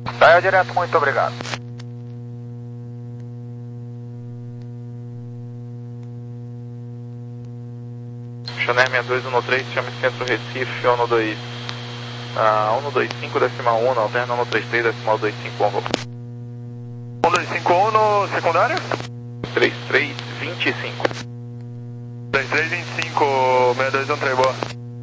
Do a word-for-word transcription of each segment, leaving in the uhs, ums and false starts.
Saia direto, muito obrigado. Chanel sessenta e dois, um três, chame Centro Recife, um dois. Ah, um dois cinco, decimal um, alterna um três três, decimal dois cinco um. um dois cinco um no secundário? três três dois cinco. três três dois cinco, seis dois um três, boa.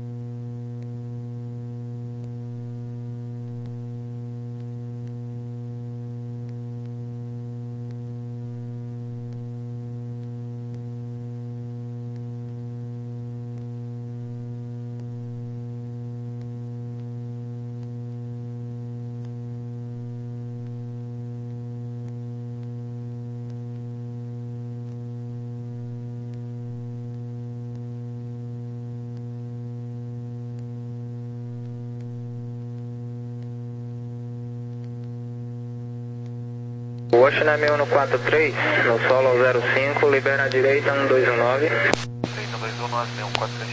Washington é um quatro três, no solo zero cinco, libera a direita um dois um nove. Direita um dois um nove, um quatro três.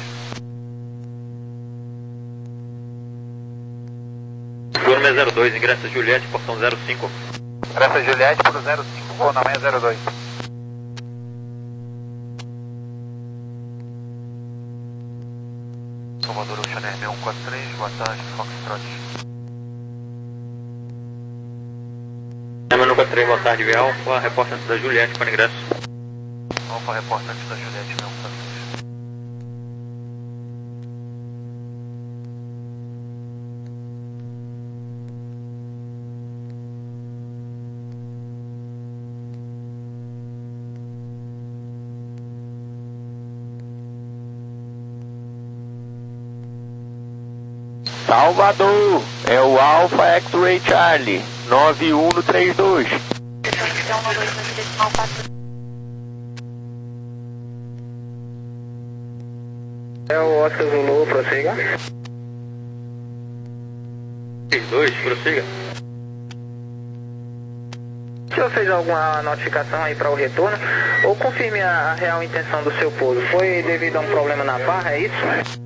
Turma zero dois, ingressa Juliette, portão zero cinco. Ingressa Juliette para o zero cinco, vou na meia zero dois. Salvador, Chanel um quatro três, boa tarde, Foxtrot. Chama no quatro três, boa tarde, Via Alfa, repórter antes da Juliette para ingresso. Alfa, repórter antes da Juliette, um quatro três. Salvador, é o Alpha X-Ray Charlie, nove um no três dois. É o Oscar Zulu, prossiga. três dois, prossiga. O senhor fez alguma notificação aí para o retorno? Ou confirme a, a real intenção do seu pouso? Foi devido a um problema na barra, é isso?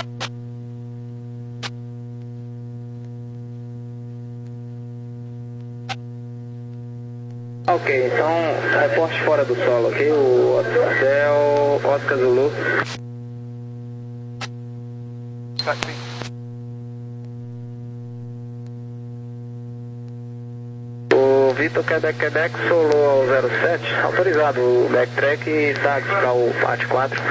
Ok, então reporte fora do solo, ok? O Hotel Oscar Zulu. Taxi. O Vitor Quebec Quebec solou ao zero sete, autorizado o backtrack e taxi para o parte quatro.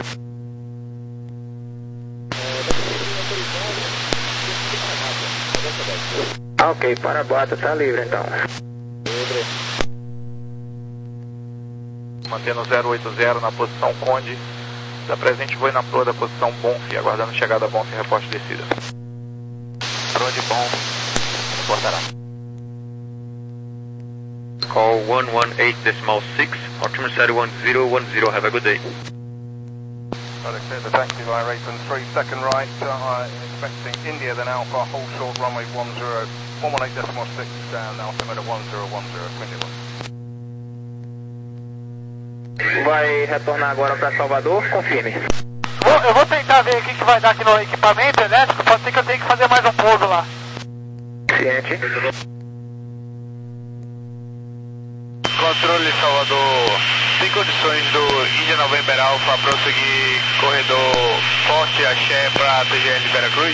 Ok, para a bota, tá livre então. Mantendo zero oito zero na posição Conde. Da presente voo na proa da posição Bonf, aguardando chegada Bonf e reporte de descida. Proa de bom, reportará. Call one one eight decimal six, altimeter one zero one zero, have a good day. Alex, the taxi via Rayton three, second right, uh, expecting India, then Alpha, hold short, runway one zero, one one eight decimal six, down, altimeter one zero one zero, Quinty one. Vai retornar agora para Salvador? Confirme. Vou, eu vou tentar ver o que, que vai dar aqui no equipamento elétrico, pode ser que eu tenha que fazer mais um pouso lá. Ciente. Controle Salvador, tem condições do India November Alpha prosseguir corredor Forte Axé para T G L Veracruz?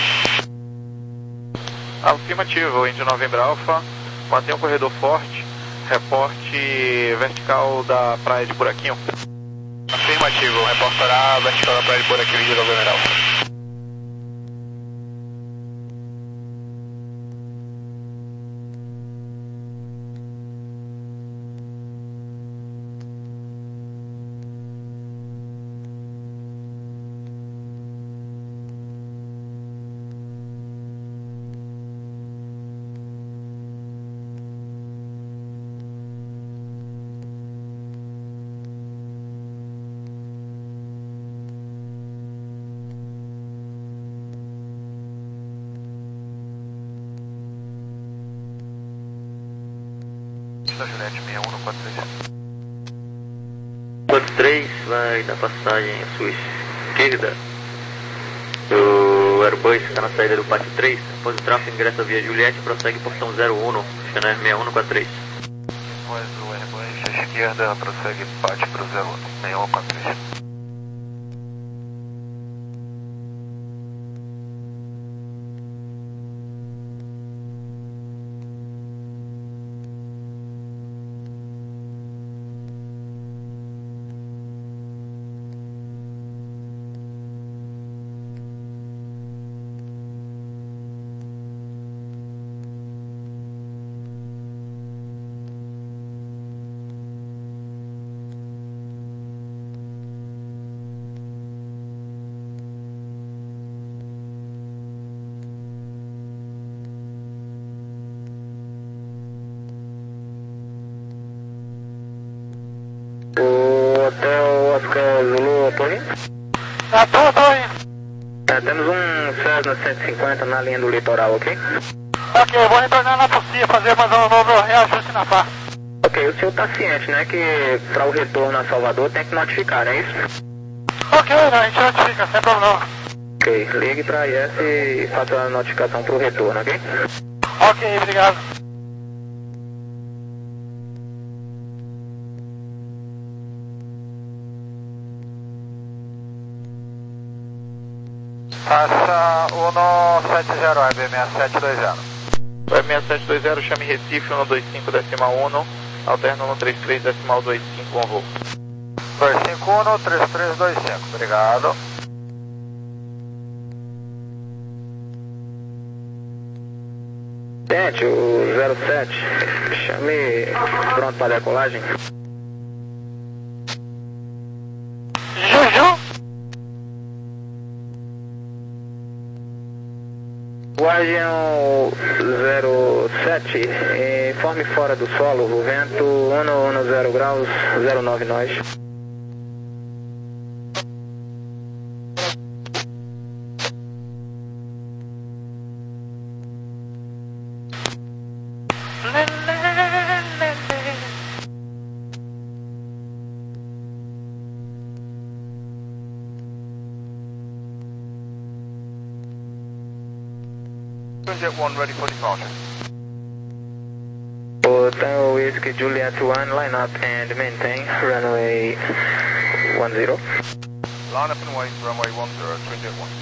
Afirmativo, India November Alpha, mantém o corredor forte, reporte vertical da praia de Buraquinho. Afirmativo, reportará vertical da praia de Buraquinho, India November Alpha. Da Juliette sessenta e um no quatro três. quatro três vai dar passagem à sua esquerda. O Airbus está na saída do pátio três. Após o tráfego, ingressa via Juliette e prossegue portão zero um. Channel seis um quatro três. Depois o Airbus à esquerda prossegue, parte para o zero um, seis um quatro três. Hotel Oscar Zulu, tô indo? Ah, tô, tô indo. É, temos um Cessna cento e cinquenta na linha do litoral, ok? Ok, eu vou retornar lá pro C I A, fazer mais um novo reajuste na P A. Ok, o senhor tá ciente, né, que para o retorno a Salvador tem que notificar, não é isso? Ok, não, a gente notifica, sem problema. Ok, ligue para a I S e faça a notificação para o retorno, ok? Ok, obrigado. Passa um sete zero, I B seis sete dois zero. Web seis sete dois zero, chame Recife, um dois cinco decimal um, alterna um três três decimal dois cinco, on voo. dois cinco um, três três dois cinco, obrigado. Gente, o zero sete, chame pronto para decolagem. Juju? Guardião zero sete, informe fora do solo, o vento um zero graus, zero nove nós. Jet one ready for departure. Hotel Whiskey Juliet one, line up and maintain runway one zero. Line up and wait, runway one zero, Twin Jet one.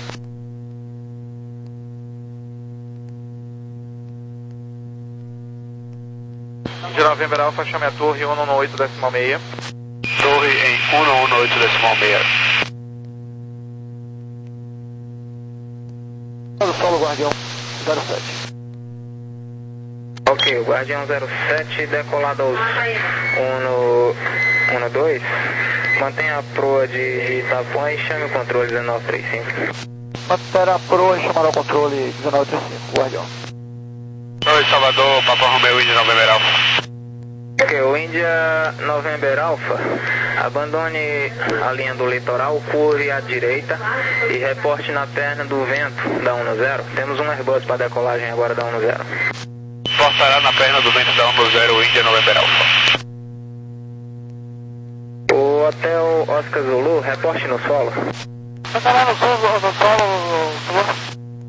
De November Alpha, chame a torre um um oito decimal seis. Torre em um um oito decimal seis. Do solo, Guardião zero sete. Ok, o Guardião zero sete decolado aos um dois, mantenha a proa de Itapuã e chame o controle dezenove trinta e cinco. Manter a proa e chamar ao controle dezenove trinta e cinco, Guardião. Oi, Salvador, Papa Romeo, India November Alpha. Ok, o India November Alpha, abandone a linha do litoral, curve à direita e reporte na perna do vento da um zero. Temos um Airbus para decolagem agora da um zero. Portará na perna do vento da um zero, India November Alpha. O Hotel Oscar Zulu, reporte no solo. Você tá lá no solo, no solo,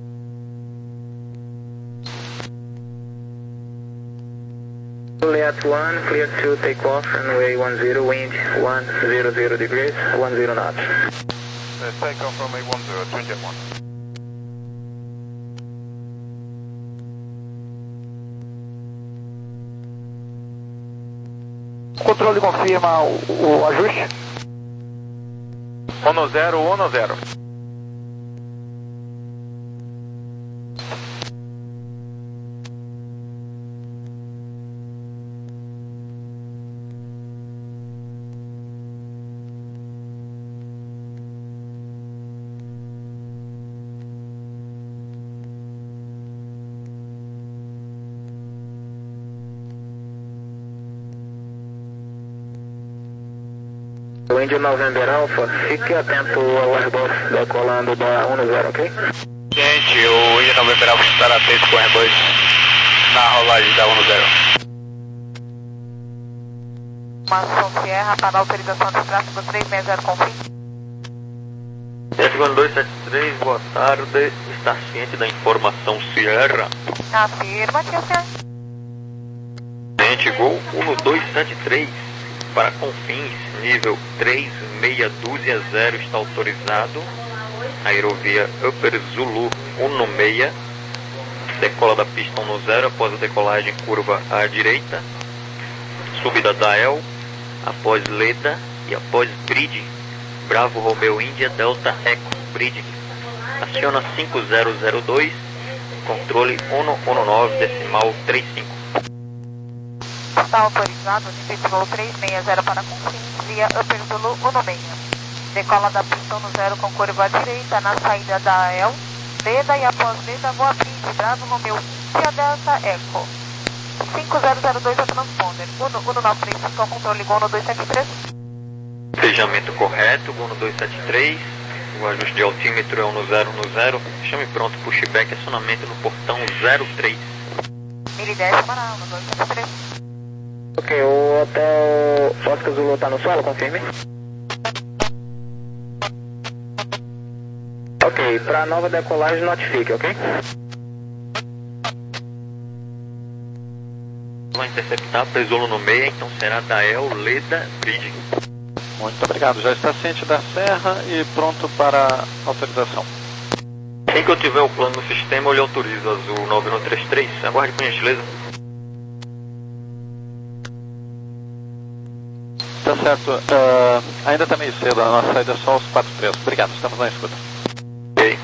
Juliet one, clear to take off, runway one zero, wind one zero zero degrees, one zero knots. Let's take off runway one zero, Twin Jet one. o controle confirma o, o ajuste. um zero um zero. O India November Alpha, fique atento ao Airbus decolando da um zero, ok? Gente, o India November Alpha estará atento com o Airbus na rolagem da um zero. Mansão Sierra para autorização de tráfego três seis zero, confirme. Jet dois sete três, boa tarde. Está ciente da informação Sierra? Afirma, tia Sierra. Cliente Gol um dois sete três para Confins, nível três meia dúzia zero está autorizado. Aerovia Upper Zulu um seis, decola da pista um zero após a decolagem curva à direita, subida da El, após Leda e após Bridge, Bravo Romeo Índia Delta Eco Bridge. Aciona cinco zero zero dois, controle um um nove decimal trinta e cinco. Está autorizado, nível voo três seis zero para Confins, via Upper Zulu um seis. Decola da pista um zero com curva à direita na saída da El, Leda e após Leda voa Bridge, Bravo Romeo Índia Delta Eco. cinco zero zero dois é o transponder, um um nove três cinco ao controle Gol um dois sete três. Fechamento correto, Gol um dois sete três, o ajuste de altímetro é um zero um zero, chame pronto, pushback, acionamento no portão zero três. Mil e dez para um dois sete três. Ok, o hotel Oscar Zulu está no solo, confirme. Ok, para nova decolagem notifique, ok? Vai interceptar, Presulo no meio, então será da El, Leda, Bridge. Muito obrigado. Já está ciente da serra e pronto para autorização. Assim que eu tiver o plano no sistema, eu lhe autorizo, Azul nove um três três. Aguarde por gentileza. Tá certo. Uh, ainda está meio cedo, a nossa saída é só aos quatro três. Obrigado, estamos na escuta. Ok.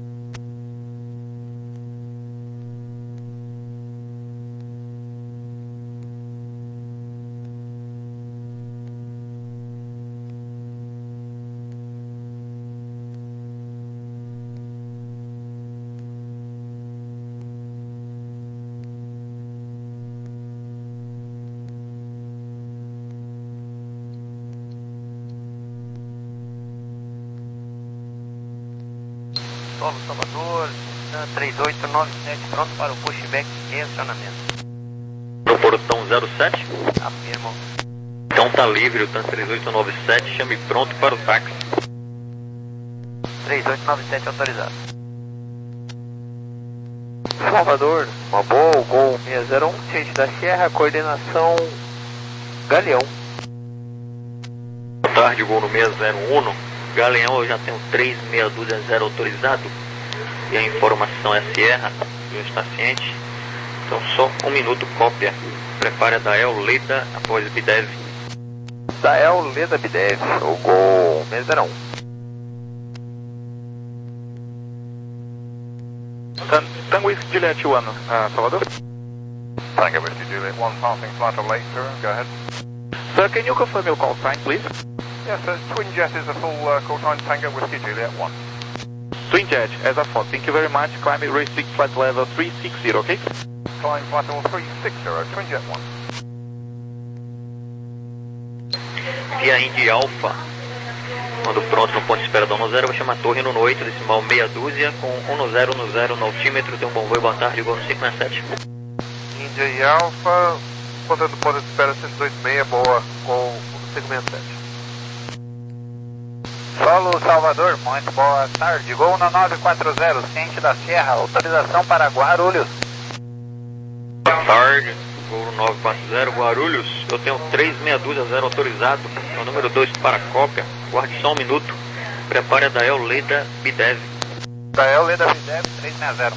Solo Salvador, três oito nove sete, pronto para o pushback e acionamento. No portão zero sete? Afirmo. Então tá livre o TAN três oito nove sete, chame pronto para o táxi. três oito nove sete autorizado. Salvador, uma boa, o Gol seis zero um, ciente da Sierra, coordenação Galeão. Boa tarde, Gol no seis zero um. Galeão, eu já tenho três meia dúzia zero autorizado e a informação é Sierra, já está ciente. Então só um minuto, cópia. Prepare a Dael, Leda, após Bidev. Dael, Leda, Bidev, o Gol seis zero um. Tango Whisky Juliet um, uh, Salvador? Tango Whisky Juliet one, passing flight of late, sir. Go ahead. Sir, can you confirm your call sign, please? Yes, sir. Twin Jet is the full uh, call sign, Tango Whisky Juliet one. Twin Jet, as a fault. Thank you very much. Climb race six, flight level three six zero, okay? Climb flight level three six zero, Twin Jet one. Via Indy Alpha, quando pronto no ponto de espera da um zero, vai chamar torre no oito, decimal meia dúzia, com um zero um zero no altímetro. Tem um bom voo, boa tarde, Gol no cinco seis sete. India e Alpha, ponto do ponto de espera cento e dois seis, boa, com o segmento sete. Solo Salvador, muito boa tarde. Gol no nove quatro zero, ciente da Sierra, autorização para Guarulhos. Boa tarde, Gol no nove quatro zero, Guarulhos. Eu tenho três meia dúzia zero autorizado, é o número dois para cópia. Guarde só um minuto. Prepare a Dael, Leda, Bidev. Dael, Leda, Bidev, três seis zero.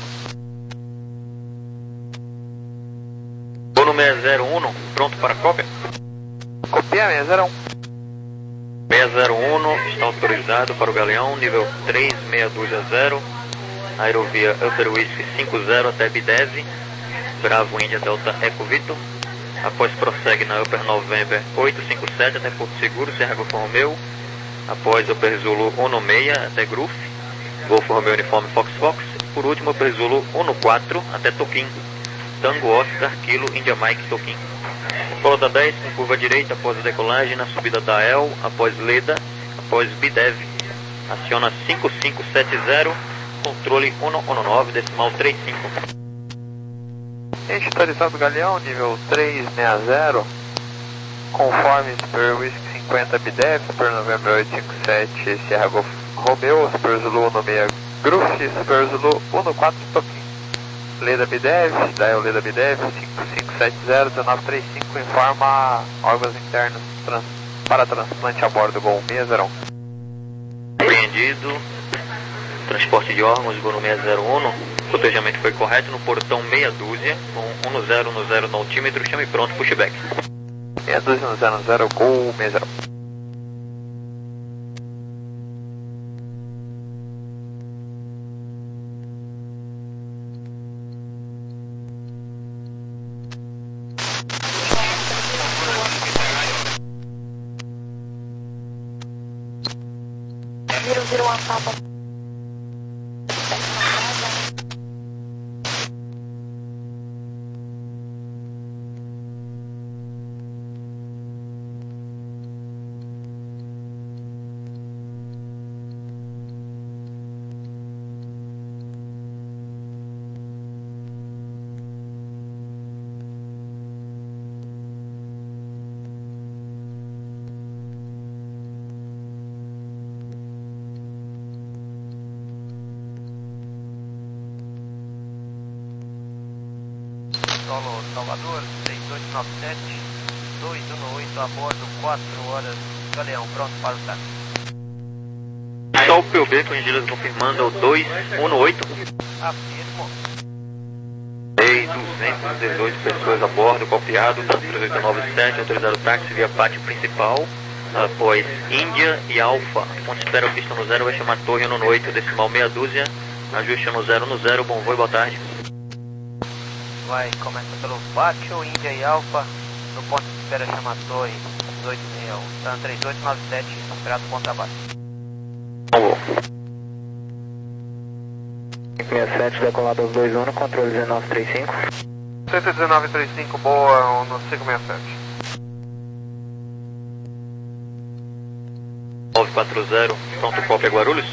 Gol no seis zero um, pronto para cópia. Copia seis zero um. seis zero um está autorizado para o Galeão, nível três meia dúzia zero, aerovia Upper Whisky cinco zero até Bidev, Bravo India Delta Eco Vitor, após prossegue na Upper November oito cinco sete até Porto Seguro, Serra Golfo Romeo, após Upper Zulu um seis até Gruf, Golfo Romeo Uniforme Fox Fox, por último Upper Zulu um quatro até Toquim, Tango Oscar Kilo India Mike Toquim. Polo da dez, com curva direita após a decolagem, na subida da El, após Leda, após Bidev. Aciona cinco cinco sete zero, controle um um nove, decimal trinta e cinco. Ciente autorizado Galeão, nível três seis zero, conforme Super Whisky cinquenta Bidev, Super November oito cinco sete, Sierra Golf Romeo, Super Zulu um seis Gruf, Super Zulu um quatro Toquim. Leda Bidev, Dial Leda Bidev, cinco cinco sete zero um nove três cinco, informa órgãos internos trans, para transplante a bordo Gol seis zero um. Compreendido. Transporte de órgãos, Gol seis zero um. Cotejamento foi correto no portão meia dúzia, com um zero um zero no altímetro, chame pronto, pushback. meia dúzia um zero zero, Gol seis zero um. Zero zero one Papa. Solo Salvador, três oito nove sete, dois um oito a bordo, quatro horas, Galeão, pronto para o táxi. Só o P U B, corrigidas confirmando o dois um oito. Afirmo. Seis, duzentas e dezoito pessoas a bordo, copiado, três oito nove sete, autorizado o táxi via pátio principal, após Índia e Alfa. Ponto espera pista no zero, vai chamar torre no oito, decimal meia dúzia, ajuste no zero no zero, bom voo e boa tarde. Vai, começa pelo pátio, Índia e Alfa, no ponto de espera chama torre, dezoito sessenta e um, Tan três oito nove sete, esperado ponto trabalho. Bom voo. cinco seis sete, decolado dois um, controle dezenove trinta e cinco. cento e dezenove trinta e cinco, boa, no cinco seis sete. nove quatro zero, pronto, cópia Guarulhos.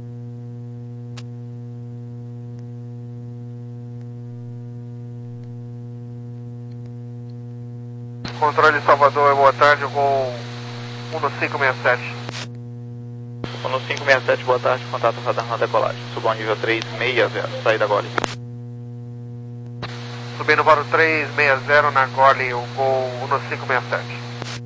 Controle Salvador, boa tarde, Gol um no cinco seis sete. um no cinco seis sete, boa tarde, contato radar na decolagem. Suba ao nível três seis zero, saída Gole. Subindo para o três seis zero na Gole, o Gol um no cinco seis sete.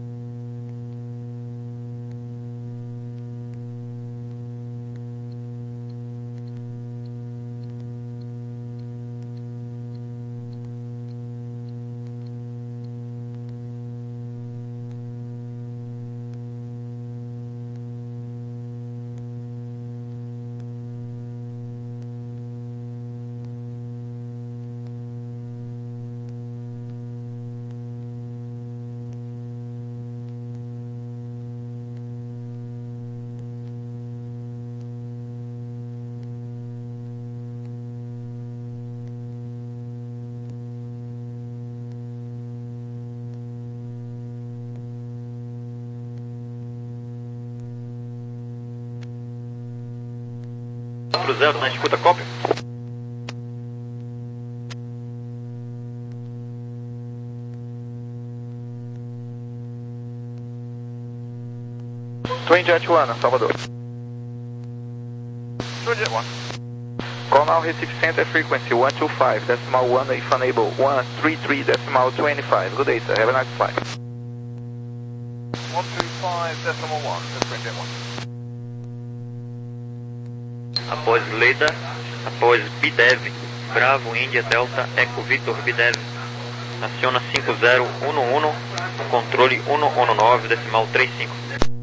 quatro zero, na escuta, cópia. Twin Jet One, Salvador. Twin Jet One. Call now Recife Center frequency one two five, decimal one if unable, one three three, decimal twenty-five. Good day, sir. Have a nice flight. one two five, decimal one, Twin Jet One. Após Leda, após Bidev, Bravo, Índia, Delta, Eco, Victor, Bidev. Aciona cinco zero um um, controle um um nove, decimal trinta e cinco.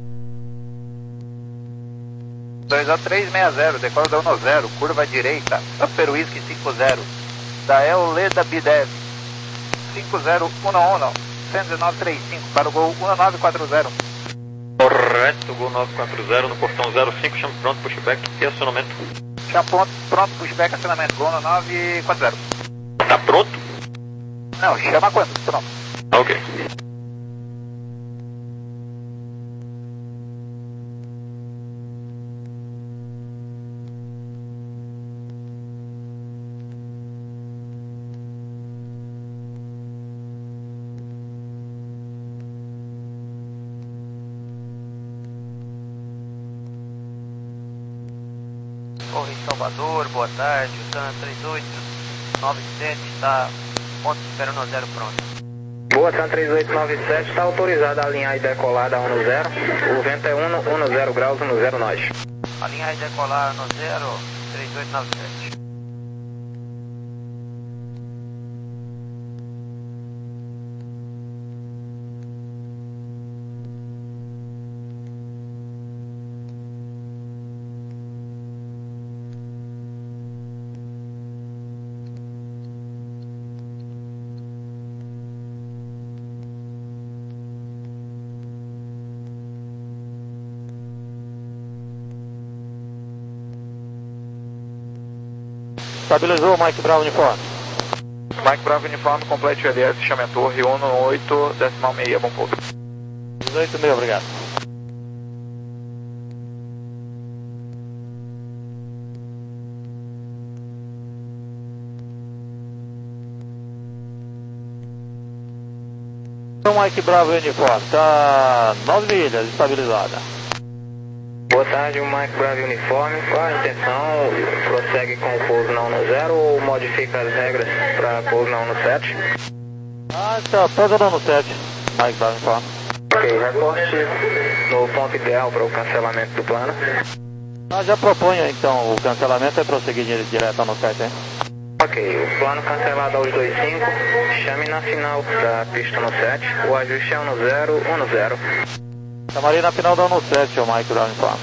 dois A três seis zero, decola da um zero, curva direita, Upper Whisky cinco zero, Dael Leda Bidev, cinco zero um um, cento e dezenove trinta e cinco, para o Gol um nove quatro zero. Correto, Gol nove quatro zero no portão zero cinco, chame pronto, pushback e acionamento. Já pronto, pronto, pushback, acionamento, Gol um nove quatro zero. Tá pronto? Não, chama quando? Pronto. Ok. Torre Salvador, boa tarde, Tan três oito, nove sete, está ponto esperando a zero pronto. Boa, Sun três oito nove sete, está autorizado a alinhar e decolar da um zero. O vento é um zero graus, um zero nós. Alinhar e decolar no zero, três oito nove sete. Estabilizou, Mike Bravo Uniforme. Mike Bravo Uniforme, complete o L S, chame a torre, um oito, decimal meia, bom pouco. dezoito mil, obrigado. Então, Mike Bravo Uniforme, está nove milhas, estabilizada. Boa tarde, o Mike Bravo Uniforme. Qual a intenção? Prossegue com o pouso na um zero ou modifica as regras para pouso na um sete? Ah, está, pouso na um sete, Mike Bravo Uniforme. Ok, reporte no ponto ideal para o cancelamento do plano. Ah, já proponho então, o cancelamento é prosseguir direto no sete, hein? Ok, o plano cancelado aos dois cinco, chame na final da pista no sete, o ajuste é um zero, um zero. Chamaria na final da um sete, o Mike Brown Uniforme.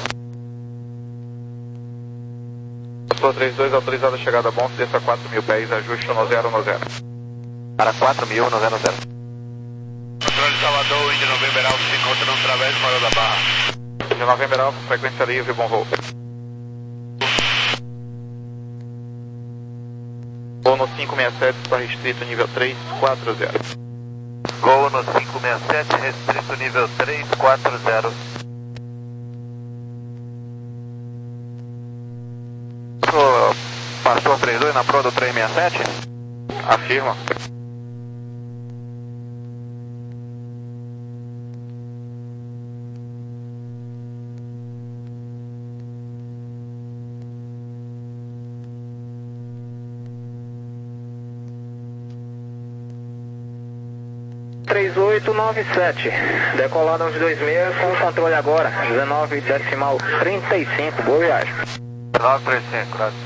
Sou três dois, autorizado a chegada a bom, desça quatro mil pés, ajuste um zero, um zero. Para quatro mil, um zero, um zero. Controle Salvador, Índia November Alfa, se encontra no Travesso Maior da Barra. Índia November Alfa, frequência livre, bom voo. Voo no cinco seis sete, está restrito nível três quatro zero. Gol no cinco seis sete, restrito nível três quatro zero. Passou três dois na proa do três seis sete? Afirma. três oito nove sete, decolado aos dois seis com o controle agora, dezenove decimal trinta e cinco, boa viagem. dezenove trinta e cinco, graças.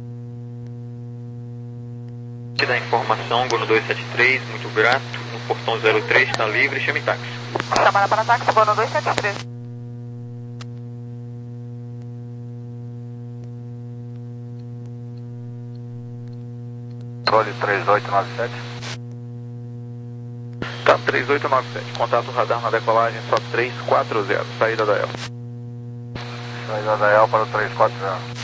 Te dá informação, Gono dois sete três, muito grato, no portão zero três está livre, chame táxi. Chamada para táxi, Gono dois sete três. Controle três oito nove sete. Tá, três oito nove sete, contato radar na decolagem, só três quatro zero, saída da E L. Saída da E L para o três quatro zero.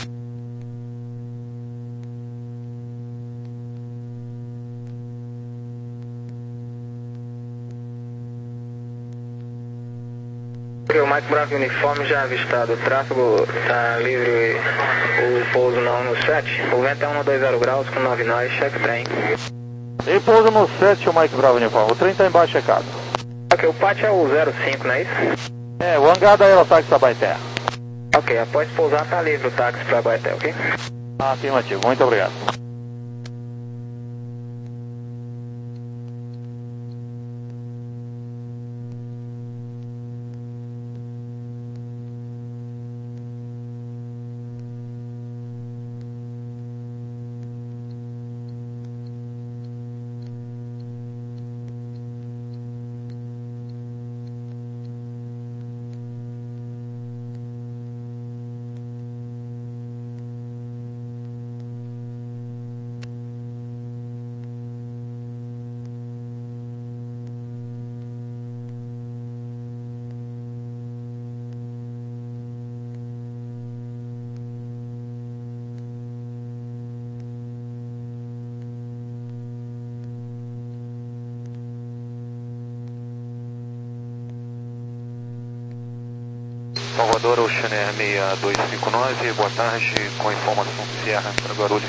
O Mike Bravo Uniforme já avistado, o tráfego está livre, o pouso na um sete, o vento é um dois zero graus com nove nós, cheque trem. E pouso no sete, o Mike Bravo Uniforme, o trem está embaixo checado. Ok, o P A T é o zero cinco, não é isso? É, o hangar da Aerotaxi Tabaeté. Ok, após pousar está livre o táxi para Baeté, ok? Afirmativo, muito obrigado. Salvador, Oceaner seis dois cinco nove, boa tarde, com informação Sierra para Guarulhos.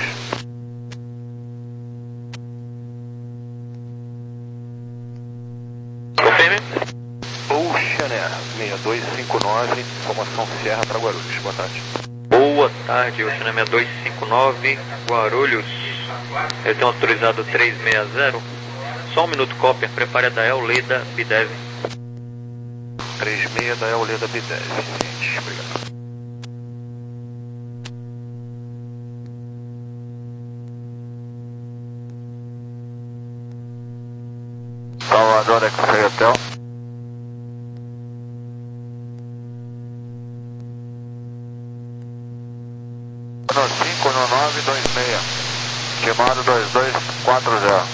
Oceaner seis dois cinco nove, informação Sierra para Guarulhos, boa tarde. Boa tarde, Oceaner seis dois cinco nove, Guarulhos. Eu tenho autorizado três seis zero. Só um minuto, cópia. Prepare a Dael Leda Bidev. três seis da El Leda Bidev. Gente, obrigado. Salvador X-Ray Hotel. No cinco no nove dois seis. Estimado dois dois quatro zero.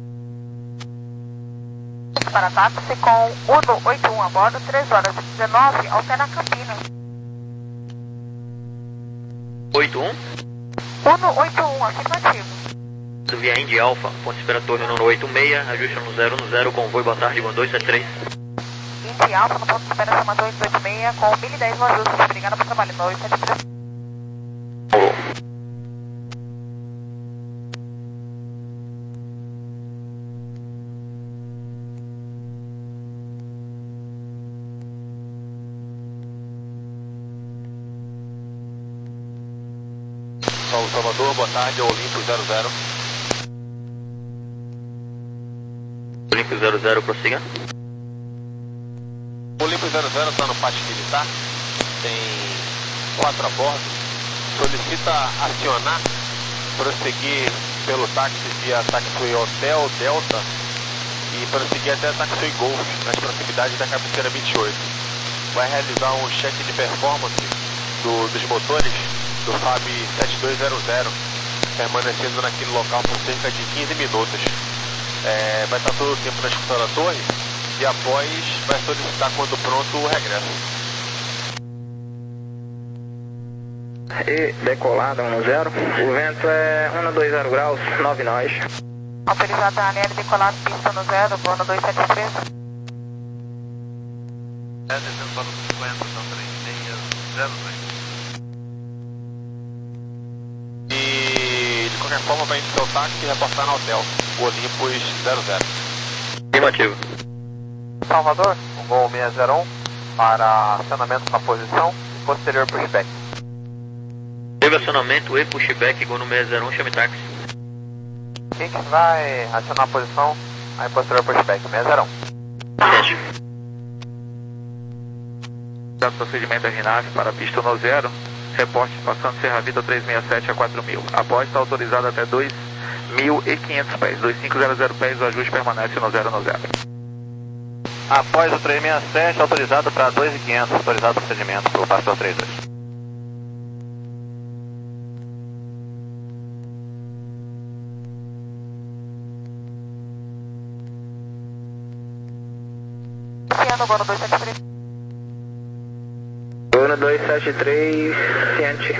Para táxi com Uno oitenta e um a bordo, três horas e dezenove, altera Campinas. oitenta e um? Uno oitenta e um, afirmativo. Via Indy Alpha, ponto esperatório número oitenta e seis, ajuste no zero no zero, convoio, boa tarde, dois sete três. Indy Alpha no ponto de espera Amador oitenta e seis, com mil e dez no ajuste, obrigada por trabalho, dois sete três. Salvador, boa tarde, Olimpo zero zero. Olimpo zero zero, prossiga. Olimpo zero zero está no pátio militar, tem quatro a bordo, solicita acionar, prosseguir pelo táxi via Taxiway Hotel Delta e prosseguir até Taxiway Golf, nas proximidades da cabeceira vinte e oito. Vai realizar um check de performance do, dos motores do F A B sete dois zero zero, permanecendo naquele local por cerca de quinze minutos. É, vai estar todo o tempo na discussão da torre e após vai solicitar quando pronto o regresso. E decolada um zero, o vento é cento e vinte graus, nove nós. Autorizada a L decolar pista no zero, Uno dois sete três. É, descendo para o cinquenta, são três seis zero três. E de qualquer forma vai iniciar o táxi e reportar no hotel, o Olympus zero zero. Afirmativo. Salvador, o voo seis zero um para acionamento na posição e posterior pushback. Teve acionamento e pushback, Gol no seis zero um, chame táxi. Quem que vai acionar a posição, aí posterior pushback, seis zero um. Sete. Dado procedimento R N A V para a pista no zero, reporte passando Serra Vida três seis sete a quatro mil. Após está autorizado até dois mil e quinhentos pés, dois cinco zero zero pés, o ajuste permanece no zero no zero. Após o três seis sete, autorizado para dois mil e quinhentos, autorizado o procedimento para o pastor três dois. Ciano, Uno dois sete três. Uno dois sete três, ciente.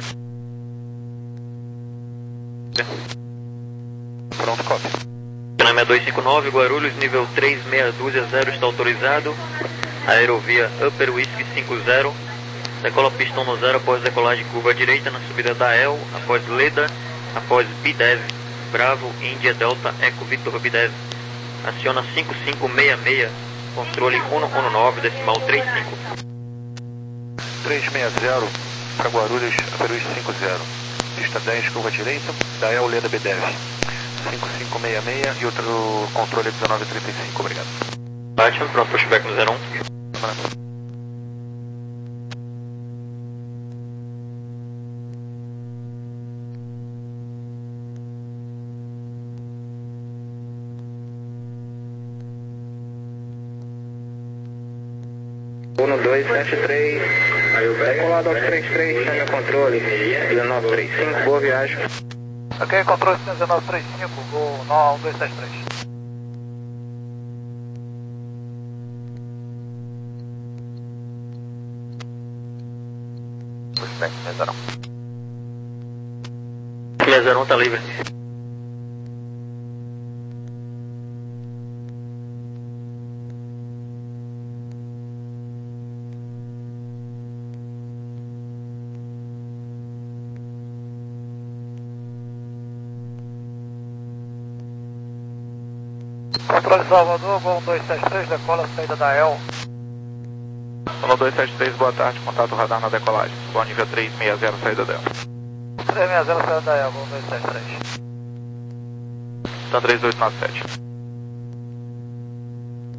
Pronto, cópia. Acionamento dois cinco nove, Guarulhos, nível três seis dois zero está autorizado. Aerovia Upper Whisky cinco zero. Decola pistão no zero após decolagem curva direita na subida da El, após Leda, após Bidev. Bravo, Índia, Delta, Eco, Victor, Bidev. Aciona cinco cinco seis seis, controle cento e dezenove, decimal trinta e cinco. três seis zero para Guarulhos, Upper Whisky cinco zero. Pista dez, curva direita, da El Leda Bidev. cinco cinco seis seis e outro controle dezenove trinta e cinco, obrigado. Batman, pronto, pushback no zero um. Uno dois sete três, decolado aos três três, chame o controle, dezenove trinta e cinco, boa viagem. Ok, controle dezenove trinta e cinco, voo um dois sete três. Pushback seis zero um. seis zero um está livre. Controle Salvador, voo um dois sete três, decola saída da El. um dois sete três, boa tarde, contato radar na decolagem. Bom nível três seis zero, saída dela. três seis zero, saída da El, voo um dois sete três. Então três oito nove sete.